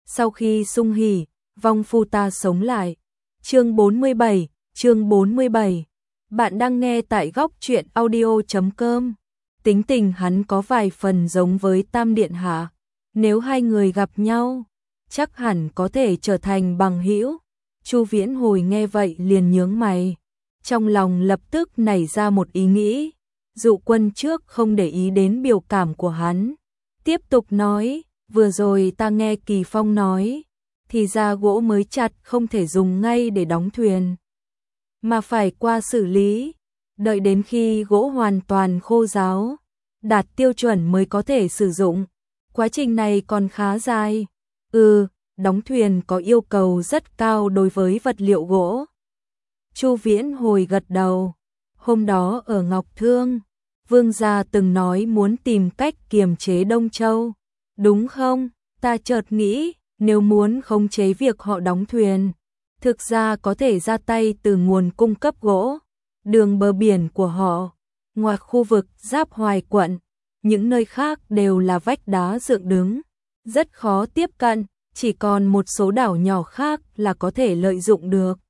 Sau khi sung hỉ, vong phu ta sống lại. Chương 47. Bạn đang nghe tại góc truyện audio.com. Tính tình hắn có vài phần giống với Tam Điện Hạ. Nếu hai người gặp nhau, chắc hẳn có thể trở thành bằng hữu. Chu Viễn Hồi nghe vậy liền nhướng mày. Trong lòng lập tức nảy ra một ý nghĩ. Dụ Quân trước không để ý đến biểu cảm của hắn. Tiếp tục nói, vừa rồi ta nghe Kỳ Phong nói, thì ra gỗ mới chặt không thể dùng ngay để đóng thuyền, mà phải qua xử lý, đợi đến khi gỗ hoàn toàn khô ráo, đạt tiêu chuẩn mới có thể sử dụng. Quá trình này còn khá dài. Đóng thuyền có yêu cầu rất cao đối với vật liệu gỗ. Chu Viễn Hồi gật đầu. Hôm đó ở Ngọc Thương, Vương gia từng nói muốn tìm cách kiềm chế Đông Châu, đúng không? Ta chợt nghĩ, nếu muốn khống chế việc họ đóng thuyền, thực ra có thể ra tay từ nguồn cung cấp gỗ, đường bờ biển của họ, ngoài khu vực giáp Hoài quận, những nơi khác đều là vách đá dựng đứng, rất khó tiếp cận, chỉ còn một số đảo nhỏ khác là có thể lợi dụng được.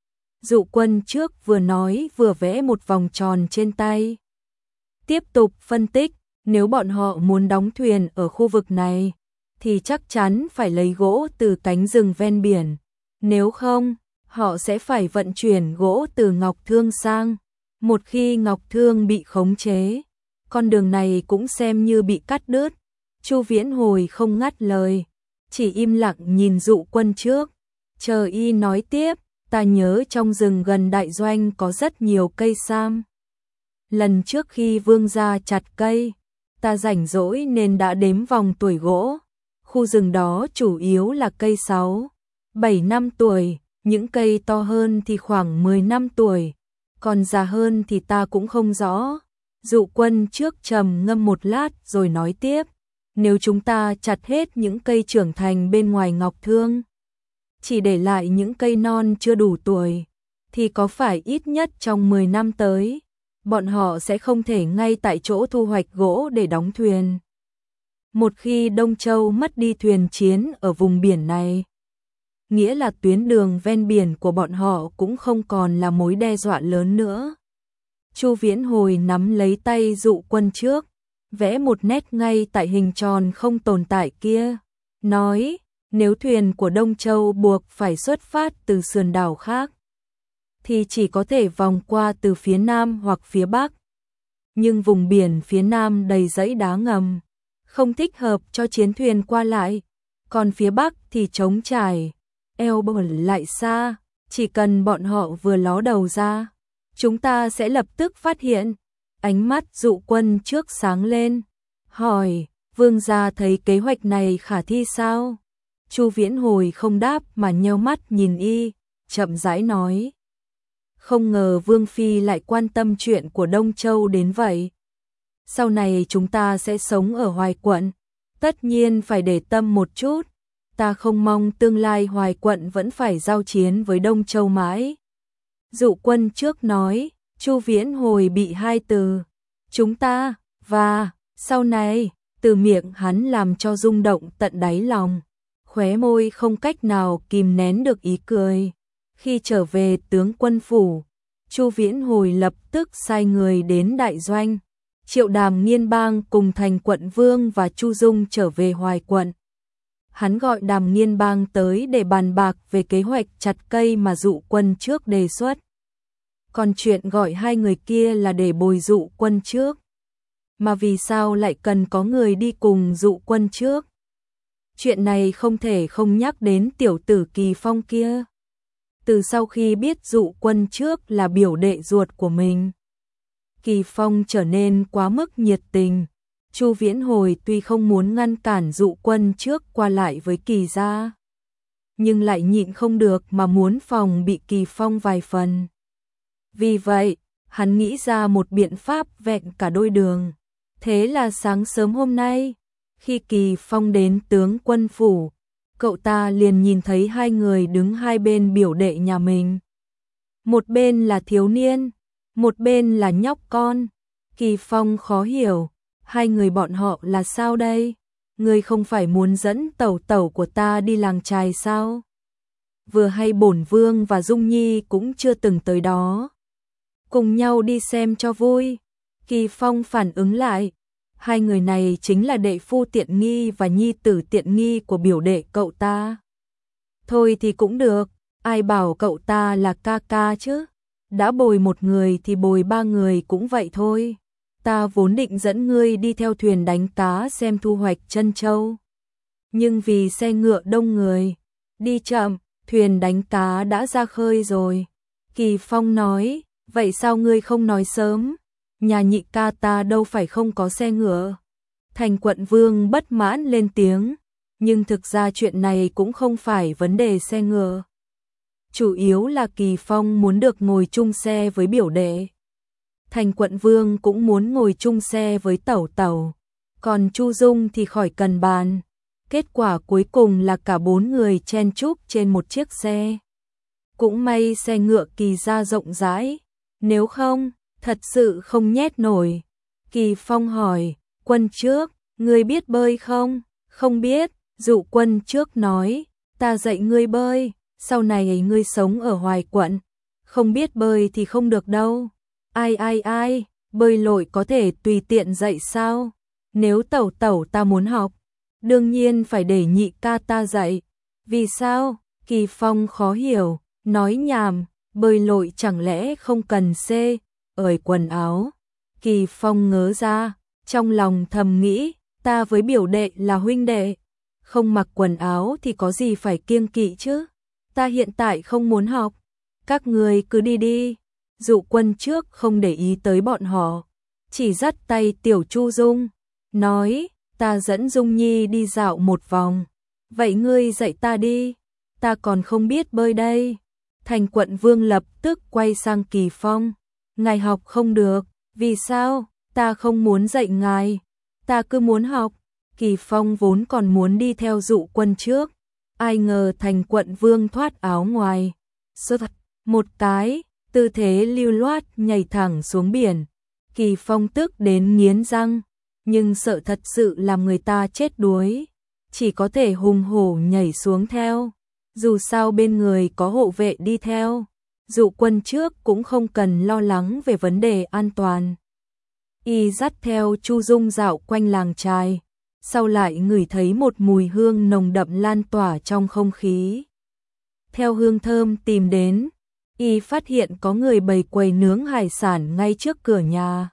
Dụ Quân trước vừa nói vừa vẽ một vòng tròn trên tay. Tiếp tục phân tích, nếu bọn họ muốn đóng thuyền ở khu vực này, thì chắc chắn phải lấy gỗ từ cánh rừng ven biển. Nếu không, họ sẽ phải vận chuyển gỗ từ Ngọc Thương sang. Một khi Ngọc Thương bị khống chế, con đường này cũng xem như bị cắt đứt. Chu Viễn Hồi không ngắt lời, chỉ im lặng nhìn Dụ Quân trước. Chờ y nói tiếp, ta nhớ trong rừng gần đại doanh có rất nhiều cây sam. Lần trước khi Vương gia chặt cây, ta rảnh rỗi nên đã đếm vòng tuổi gỗ. Khu rừng đó chủ yếu là cây 6-7 năm tuổi, những cây to hơn thì khoảng 10 năm tuổi, còn già hơn thì ta cũng không rõ. Dụ Quân trước trầm ngâm một lát rồi nói tiếp, nếu chúng ta chặt hết những cây trưởng thành bên ngoài Ngọc Thương, chỉ để lại những cây non chưa đủ tuổi, thì có phải ít nhất trong 10 năm tới, bọn họ sẽ không thể ngay tại chỗ thu hoạch gỗ để đóng thuyền. Một khi Đông Châu mất đi thuyền chiến ở vùng biển này, nghĩa là tuyến đường ven biển của bọn họ cũng không còn là mối đe dọa lớn nữa. Chu Viễn Hồi nắm lấy tay Dụ Quân trước, vẽ một nét ngay tại hình tròn không tồn tại kia, nói, nếu thuyền của Đông Châu buộc phải xuất phát từ sườn đảo khác, thì chỉ có thể vòng qua từ phía nam hoặc phía bắc. Nhưng vùng biển phía nam đầy dãy đá ngầm, không thích hợp cho chiến thuyền qua lại, còn phía bắc thì trống trải, eo bờ lại xa, chỉ cần bọn họ vừa ló đầu ra, chúng ta sẽ lập tức phát hiện. Ánh mắt Dụ Quân trước sáng lên, hỏi, Vương gia thấy kế hoạch này khả thi sao? Chu Viễn Hồi không đáp mà nheo mắt nhìn y, chậm rãi nói, không ngờ Vương phi lại quan tâm chuyện của Đông Châu đến vậy. Sau này chúng ta sẽ sống ở Hoài quận, tất nhiên phải để tâm một chút. Ta không mong tương lai Hoài quận vẫn phải giao chiến với Đông Châu mãi. Dụ Quân trước nói, Chu Viễn Hồi bị hai từ, chúng ta, và, sau này, từ miệng hắn làm cho rung động tận đáy lòng. Khóe môi không cách nào kìm nén được ý cười. Khi trở về tướng quân phủ, Chu Viễn Hồi lập tức sai người đến đại doanh, triệu Đàm Nghiên Bang cùng Thành quận vương và Chu Dung trở về Hoài quận. Hắn gọi Đàm Nghiên Bang tới để bàn bạc về kế hoạch chặt cây mà Dụ Quân trước đề xuất. Còn chuyện gọi hai người kia là để bồi Dụ Quân trước. Mà vì sao lại cần có người đi cùng Dụ Quân trước? Chuyện này không thể không nhắc đến tiểu tử Kỳ Phong kia. Từ sau khi biết Dụ Quân trước là biểu đệ ruột của mình, Kỳ Phong trở nên quá mức nhiệt tình. Chu Viễn Hồi tuy không muốn ngăn cản Dụ Quân trước qua lại với Kỳ gia, nhưng lại nhịn không được mà muốn phòng bị Kỳ Phong vài phần. Vì vậy, hắn nghĩ ra một biện pháp vẹn cả đôi đường. Thế là sáng sớm hôm nay, khi Kỳ Phong đến tướng quân phủ, cậu ta liền nhìn thấy hai người đứng hai bên biểu đệ nhà mình. Một bên là thiếu niên, một bên là nhóc con. Kỳ Phong khó hiểu, hai người bọn họ là sao đây? ngươi không phải muốn dẫn tẩu tẩu của ta đi làng chài sao? Vừa hay bổn vương và Dung Nhi cũng chưa từng tới đó. Cùng nhau đi xem cho vui. Kỳ Phong phản ứng lại, hai người này chính là đệ phu tiện nghi và nhi tử tiện nghi của biểu đệ cậu ta. Thôi thì cũng được, ai bảo cậu ta là ca ca chứ, đã bồi một người thì bồi ba người cũng vậy thôi. Ta vốn định dẫn ngươi đi theo thuyền đánh cá xem thu hoạch trân châu. Nhưng vì xe ngựa đông người, đi chậm, thuyền đánh cá đã ra khơi rồi. Kỳ Phong nói, vậy sao ngươi không nói sớm? Nhà nhị ca ta đâu phải không có xe ngựa. Thành Quận Vương bất mãn lên tiếng, nhưng thực ra chuyện này cũng không phải vấn đề xe ngựa. Chủ yếu là Kỳ Phong muốn được ngồi chung xe với biểu đệ. Thành Quận Vương cũng muốn ngồi chung xe với tẩu tẩu, còn Chu Dung thì khỏi cần bàn. Kết quả cuối cùng là cả bốn người chen chúc trên một chiếc xe. Cũng may xe ngựa Kỳ ra rộng rãi, nếu không, thật sự không nhét nổi. Kỳ Phong hỏi, Quân Trước, ngươi biết bơi không? Không biết, Dụ Quân Trước nói, ta dạy ngươi bơi, sau này ngươi sống ở Hoài Quận, không biết bơi thì không được đâu. Ai, bơi lội có thể tùy tiện dạy sao? Nếu tẩu tẩu ta muốn học, đương nhiên phải để nhị ca ta dạy. Vì sao? Kỳ Phong khó hiểu, nói nhảm, bơi lội chẳng lẽ không cần ởi quần áo. Kỳ Phong ngớ ra, trong lòng thầm nghĩ, ta với biểu đệ là huynh đệ, không mặc quần áo thì có gì phải kiêng kỵ chứ. Ta hiện tại không muốn học, các người cứ đi đi. Dụ Quân Trước không để ý tới bọn họ, chỉ dắt tay Tiểu Chu Dung, nói, ta dẫn Dung Nhi đi dạo một vòng, vậy ngươi dạy ta đi, ta còn không biết bơi đây. Thành Quận Vương lập tức quay sang Kỳ Phong, ngài học không được, vì sao? Ta không muốn dạy ngài, ta cứ muốn học. Kỳ Phong vốn còn muốn đi theo Dụ Quân Trước, ai ngờ Thành Quận Vương thoát áo ngoài, sơ thật một cái, tư thế lưu loát nhảy thẳng xuống biển. Kỳ Phong tức đến nghiến răng, nhưng sợ thật sự làm người ta chết đuối, chỉ có thể hùng hổ nhảy xuống theo. Dù sao bên người có hộ vệ đi theo, Dụ Quân Trước cũng không cần lo lắng về vấn đề an toàn. Y dắt theo Chu Dung dạo quanh làng chài, sau lại ngửi thấy một mùi hương nồng đậm lan tỏa trong không khí. Theo hương thơm tìm đến, Y phát hiện có người bày quầy nướng hải sản ngay trước cửa nhà.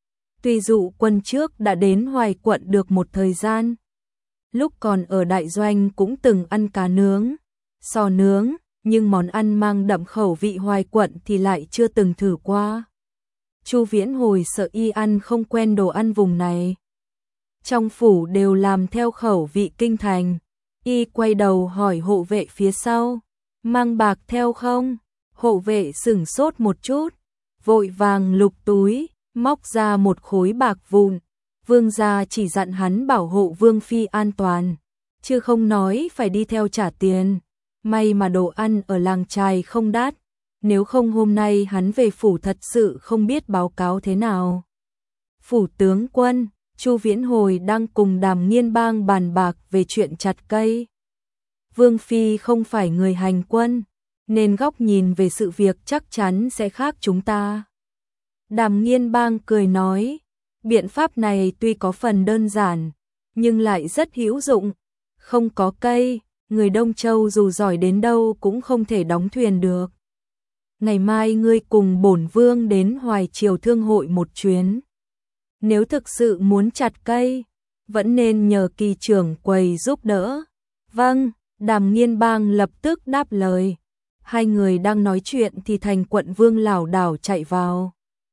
Tuy Dụ Quân Trước đã đến Hoài Quận được một thời gian, lúc còn ở đại doanh cũng từng ăn cá nướng, sò nướng, nhưng món ăn mang đậm khẩu vị Hoài Quận thì lại chưa từng thử qua. Chu Viễn Hồi sợ Y ăn không quen đồ ăn vùng này. Trong phủ đều làm theo khẩu vị kinh thành. Y quay đầu hỏi hộ vệ phía sau, mang bạc theo không? Hộ vệ sửng sốt một chút, vội vàng lục túi, móc ra một khối bạc vụn. Vương gia chỉ dặn hắn bảo hộ Vương phi an toàn, chứ không nói phải đi theo trả tiền. May mà đồ ăn ở làng chài không đắt, nếu không hôm nay hắn về phủ thật sự không biết báo cáo thế nào. Phủ tướng quân, Chu Viễn Hồi đang cùng Đàm Nghiên Bang bàn bạc về chuyện chặt cây. Vương phi không phải người hành quân, nên góc nhìn về sự việc chắc chắn sẽ khác chúng ta. Đàm Nghiên Bang cười nói, biện pháp này tuy có phần đơn giản, nhưng lại rất hữu dụng. Không có cây, người Đông Châu dù giỏi đến đâu cũng không thể đóng thuyền được. Ngày mai ngươi cùng bổn vương đến Hoài Triều thương hội một chuyến. Nếu thực sự muốn chặt cây, vẫn nên nhờ Kỳ trưởng quầy giúp đỡ. Vâng, Đàm Nghiên Bang lập tức đáp lời. Hai người đang nói chuyện thì Thành Quận Vương lảo đảo chạy vào.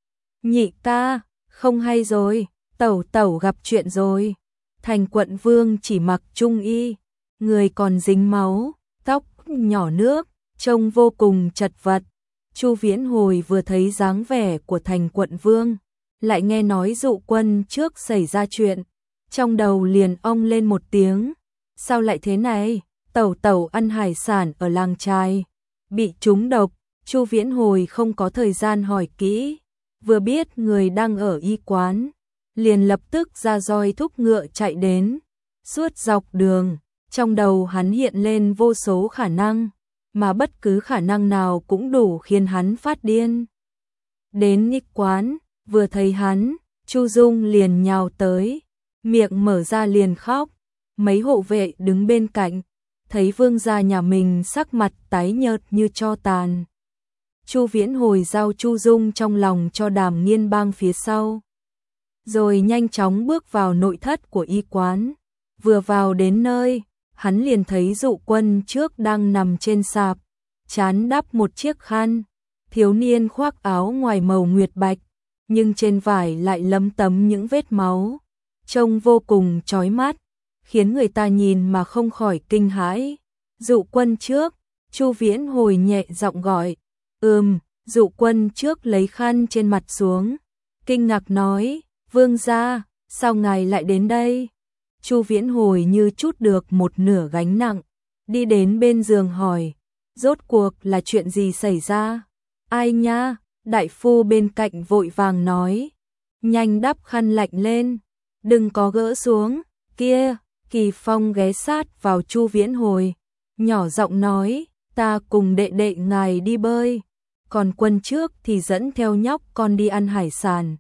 Nhị ca, không hay rồi, tẩu tẩu gặp chuyện rồi. Thành Quận Vương chỉ mặc trung y, người còn dính máu, tóc nhỏ nước, trông vô cùng chật vật. Chu Viễn Hồi vừa thấy dáng vẻ của Thành Quận Vương, lại nghe nói Dụ Quân Trước xảy ra chuyện, trong đầu liền ong lên một tiếng. Sao lại thế này? Tẩu tẩu ăn hải sản ở làng chài, bị trúng độc. Chu Viễn Hồi không có thời gian hỏi kỹ, vừa biết người đang ở y quán, liền lập tức ra roi thúc ngựa chạy đến. Suốt dọc đường, trong đầu hắn hiện lên vô số khả năng, mà bất cứ khả năng nào cũng đủ khiến hắn phát điên. Đến y quán, vừa thấy hắn, Chu Dung liền nhào tới, miệng mở ra liền khóc. Mấy hộ vệ đứng bên cạnh, thấy vương gia nhà mình sắc mặt tái nhợt như tro tàn. Chu Viễn Hồi giao Chu Dung trong lòng cho Đàm Nghiên Bang phía sau, rồi nhanh chóng bước vào nội thất của y quán. Vừa vào đến nơi, hắn liền thấy Dụ Quân trước đang nằm trên sạp, trán đắp một chiếc khăn. Thiếu niên khoác áo ngoài màu nguyệt bạch, nhưng trên vải lại lấm tấm những vết máu, trông vô cùng chói mắt, khiến người ta nhìn mà không khỏi kinh hãi. Dụ Quân trước, Chu Viễn Hồi nhẹ giọng gọi. Dụ Quân trước lấy khăn trên mặt xuống, kinh ngạc nói, vương gia, sao ngài lại đến đây? Chu Viễn Hồi như trút được một nửa gánh nặng, đi đến bên giường hỏi, rốt cuộc là chuyện gì xảy ra? Ai nha? Đại phu bên cạnh vội vàng nói, nhanh đắp khăn lạnh lên, đừng có gỡ xuống. Kia, Kỳ Phong ghé sát vào Chu Viễn Hồi, nhỏ giọng nói, ta cùng đệ đệ ngài đi bơi, còn Quân trước thì dẫn theo nhóc con đi ăn hải sản.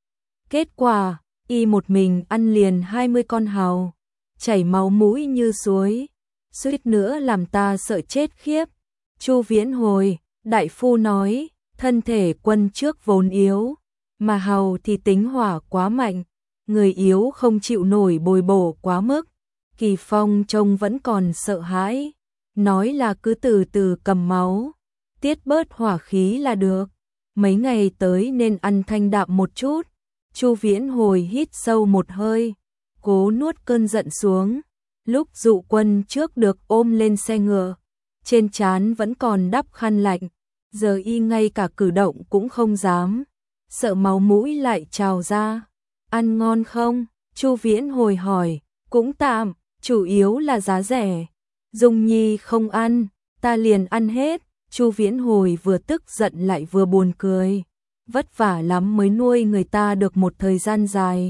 Kết quả, y một mình ăn liền 20 con hàu, chảy máu mũi như suối, suýt nữa làm ta sợ chết khiếp. Chu Viễn Hồi, đại phu nói, thân thể Quân trước vốn yếu, mà hàu thì tính hỏa quá mạnh, người yếu không chịu nổi bồi bổ quá mức. Kỳ Phong trông vẫn còn sợ hãi, nói là cứ từ từ cầm máu, tiết bớt hỏa khí là được, mấy ngày tới nên ăn thanh đạm một chút. Chu Viễn Hồi hít sâu một hơi, cố nuốt cơn giận xuống. Lúc Dụ Quân trước được ôm lên xe ngựa, trên trán vẫn còn đắp khăn lạnh, giờ y ngay cả cử động cũng không dám, sợ máu mũi lại trào ra. Ăn ngon không? Chu Viễn Hồi hỏi. Cũng tạm, chủ yếu là giá rẻ. Dung Nhi không ăn, ta liền ăn hết. Chu Viễn Hồi vừa tức giận lại vừa buồn cười. Vất vả lắm mới nuôi người ta được một thời gian dài,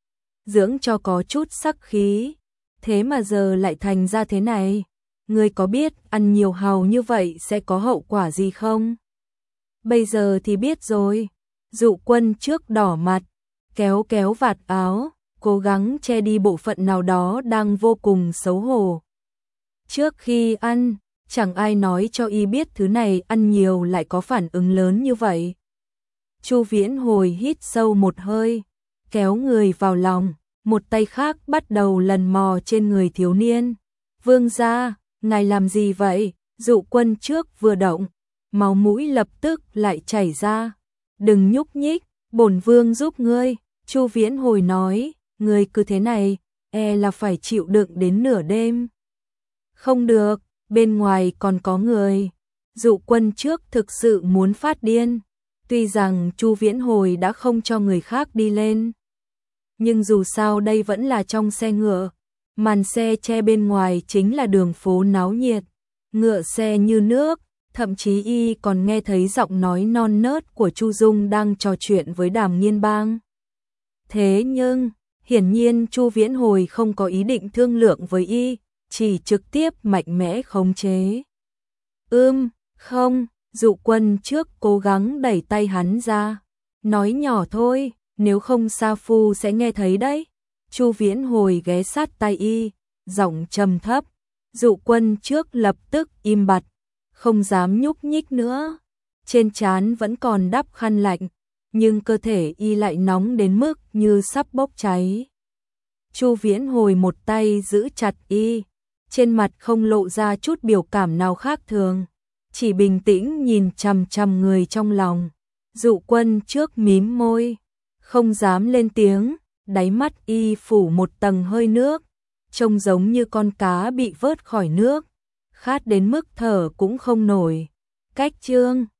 dưỡng cho có chút sắc khí, thế mà giờ lại thành ra thế này. Ngươi có biết ăn nhiều hàu như vậy sẽ có hậu quả gì không? Bây giờ thì biết rồi. Dụ Quân trước đỏ mặt, kéo kéo vạt áo, cố gắng che đi bộ phận nào đó đang vô cùng xấu hổ. Trước khi ăn, chẳng ai nói cho y biết thứ này ăn nhiều lại có phản ứng lớn như vậy. Chu Viễn Hồi hít sâu một hơi, kéo người vào lòng, một tay khác bắt đầu lần mò trên người thiếu niên. Vương gia, ngài làm gì vậy? Dụ Quân trước vừa động, máu mũi lập tức lại chảy ra. Đừng nhúc nhích, bổn vương giúp ngươi. Chu Viễn Hồi nói, ngươi cứ thế này, là phải chịu đựng đến nửa đêm. Không được, bên ngoài còn có người. Dụ Quân trước thực sự muốn phát điên. Tuy rằng Chu Viễn Hồi đã không cho người khác đi lên, nhưng dù sao đây vẫn là trong xe ngựa, màn xe che bên ngoài chính là đường phố náo nhiệt, ngựa xe như nước, thậm chí y còn nghe thấy giọng nói non nớt của Chu Dung đang trò chuyện với Đàm Nghiên Bang. Thế nhưng, hiển nhiên Chu Viễn Hồi không có ý định thương lượng với y, chỉ trực tiếp mạnh mẽ khống chế. Không. Dụ Quân trước cố gắng đẩy tay hắn ra, nói nhỏ thôi, nếu không Sa Phu sẽ nghe thấy đấy. Chu Viễn Hồi ghé sát tai y, giọng trầm thấp. Dụ Quân trước lập tức im bặt, không dám nhúc nhích nữa. Trên trán vẫn còn đắp khăn lạnh, nhưng cơ thể y lại nóng đến mức như sắp bốc cháy. Chu Viễn Hồi một tay giữ chặt y, trên mặt không lộ ra chút biểu cảm nào khác thường, chỉ bình tĩnh nhìn chằm chằm người trong lòng. Dụ Quân trước mím môi, không dám lên tiếng, đáy mắt y phủ một tầng hơi nước, trông giống như con cá bị vớt khỏi nước, khát đến mức thở cũng không nổi. Cách chương